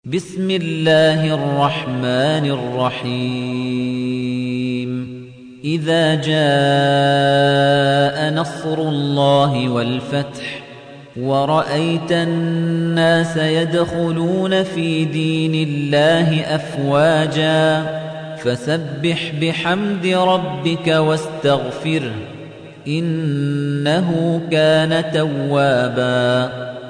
بسم الله الرحمن الرحيم إذا جاء نصر الله والفتح ورأيت الناس يدخلون في دين الله أفواجا فسبح بحمد ربك واستغفره إنه كان توابا